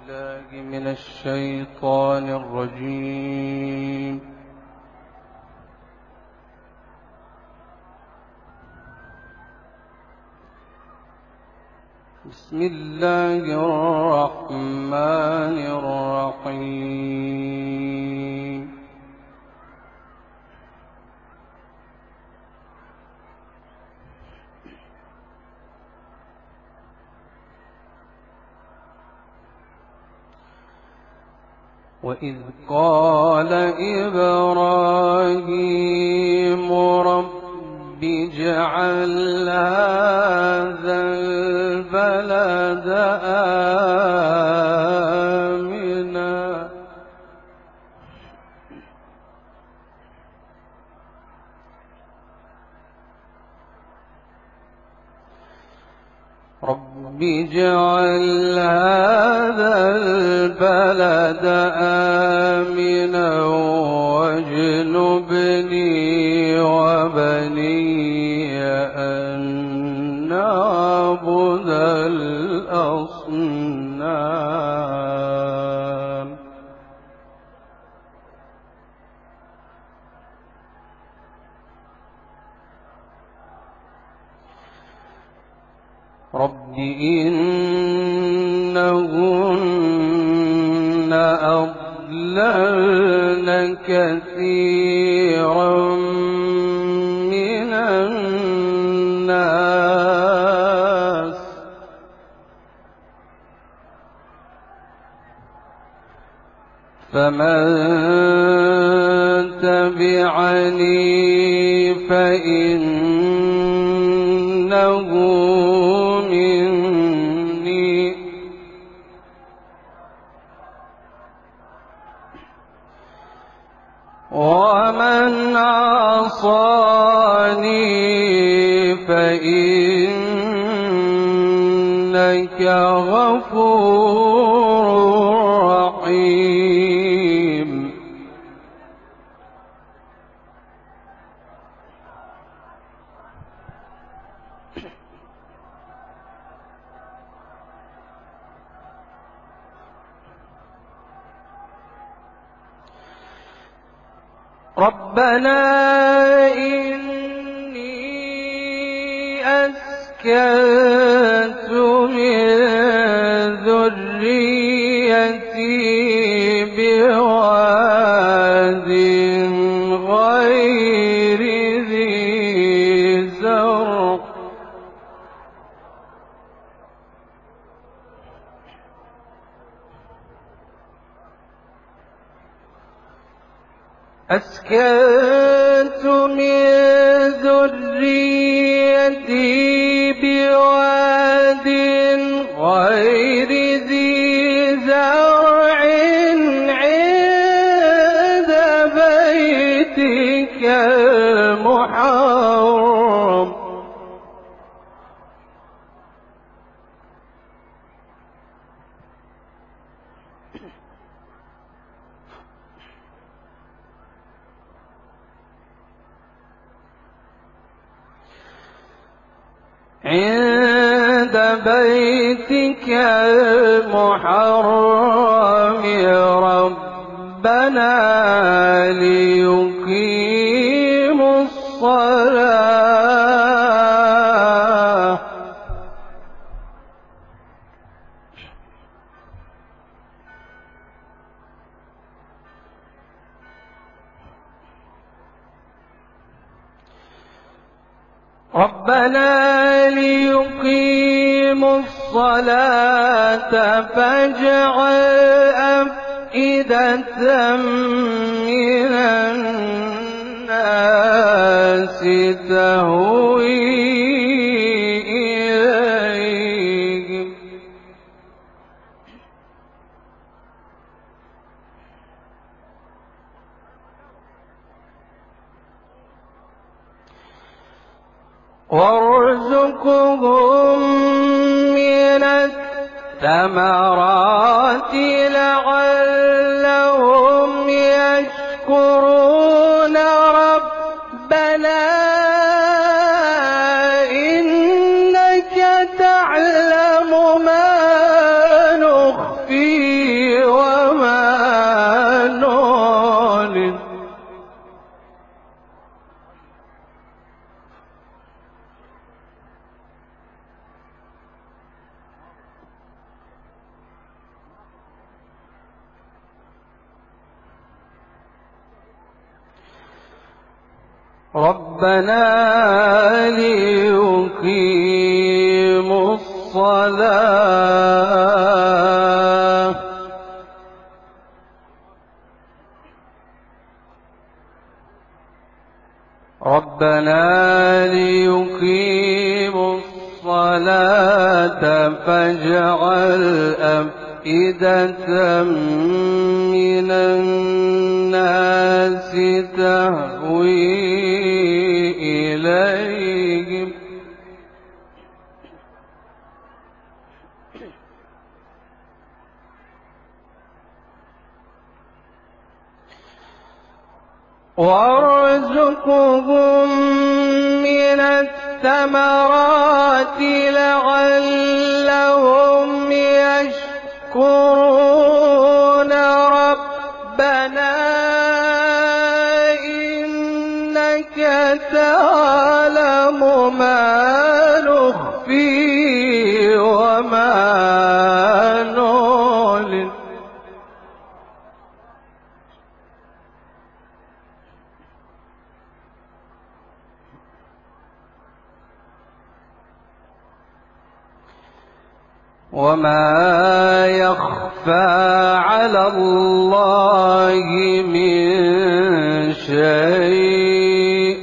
بالله من الشيطان الرجيم. بسم الله الرحمن الرحيم. وإذ قال إبراهيم رب اجعل هذا البلد آمنا رب اجعل هذا البلد آمنا واجنبني وبني أن نعبد الأصنام. رب إنهن أضللن كثيرا من الناس فمن تبعني فإنه ومن عصاني فإنك غفور رحيم. ربنا إني أسكنت من ذريتي بواد غير ذي زرع أسكنت من ذريتي بواد غير ذي زرع عند بيتك المحرم ربنا ليقيموا الصلاة فاجعل أفئدة من الناس تهوي إليهم وارزقهم من الثمرات لعلهم يشكرون ربنا إنك تعلم ما نخفي ربنا ليقيموا الصلاة فاجعل أفئدة من الناس تهوي إليهم وارزقهم من الثمرات لعلهم يشكرون ربنا إنك تعلم ما نخفي وما نعلن وما يخفى على الله من شيء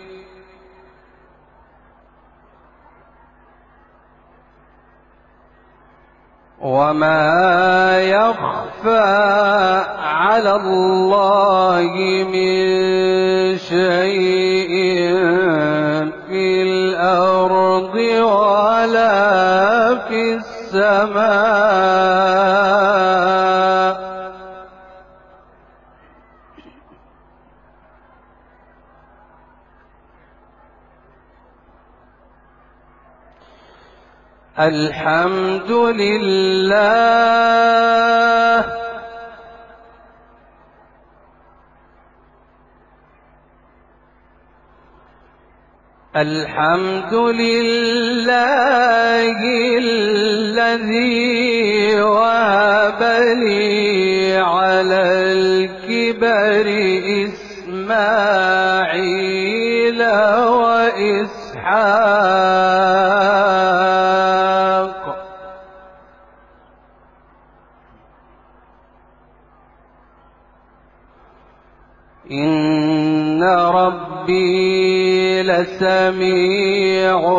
وما يخفى على الله من شيء في الأرض ولا في السماء الحمد لله الحمد لله الذي وهب لي على الكبر إسماعيل وإسحاق إن ربي لسميع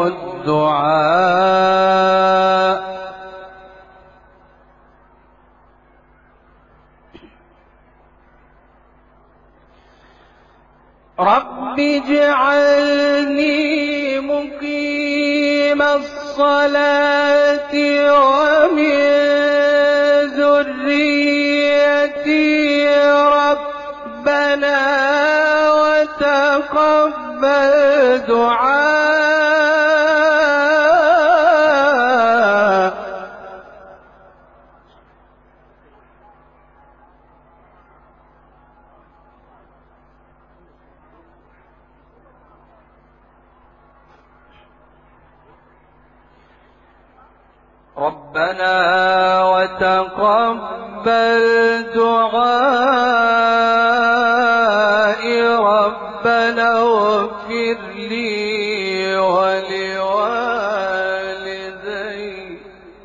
الدعاء رب اجعلني مقيم الصلاة ومن ذريتي ربنا وتقبل دعاء ربنا وتقبل دعائي ربنا اغفر لي ولوالدي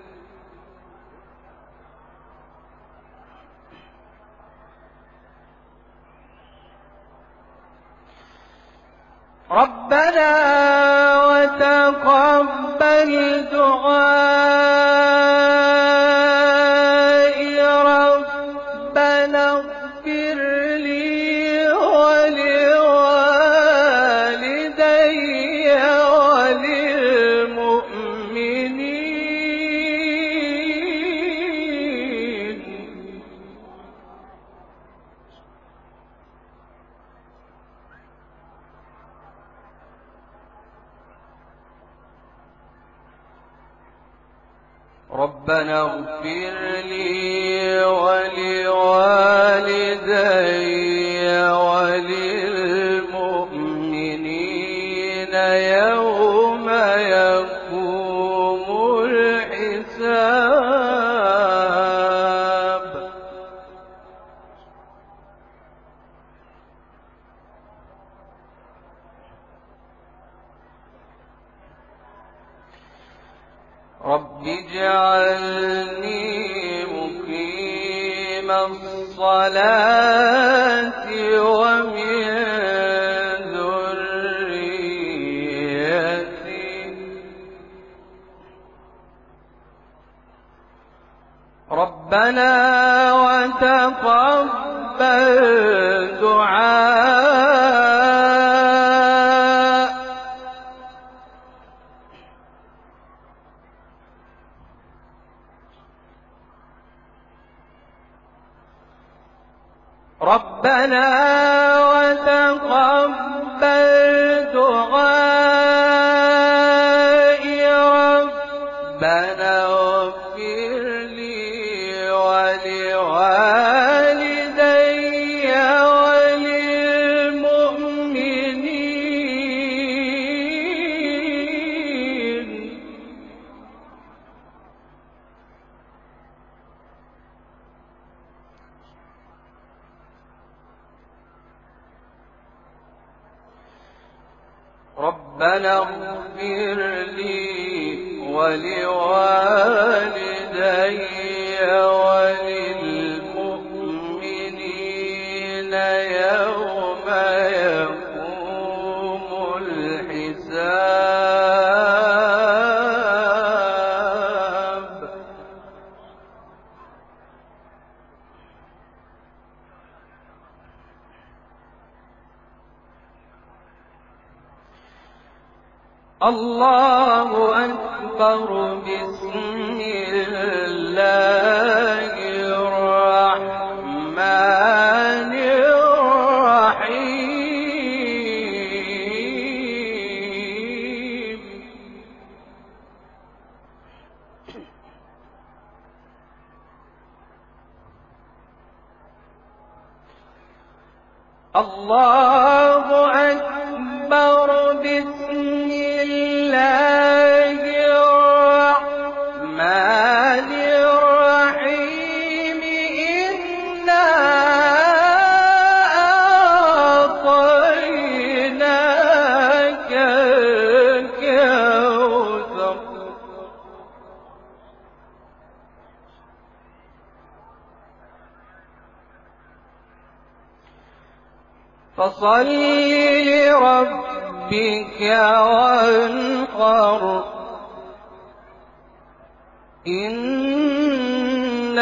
ربنا وتقبل دعائي ربنا اغفر لي ولوالدي وللمؤمنين ربنا اغفر لي ولوالدي وللمؤمنين يوم يقوم الحساب الصلاة ومن ذريتي ربنا وتقبل دعاء ربنا وتقبل دعائي ربنا اغفر لي ولوالدي وللمؤمنين ربنا اغفر لي ولوالدي وللمؤمنين يوم يقوم الحساب الله أكبر بسم الله الرحمن الرحيم الله أكبر بسم الله الرحمن الرحيم إنا أعطيناك الكوثر فصل لربك وانحر إن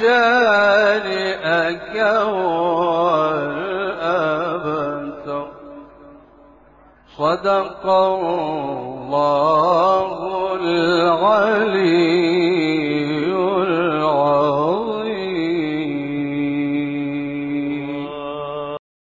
شانئك هو الأبتر صدق الله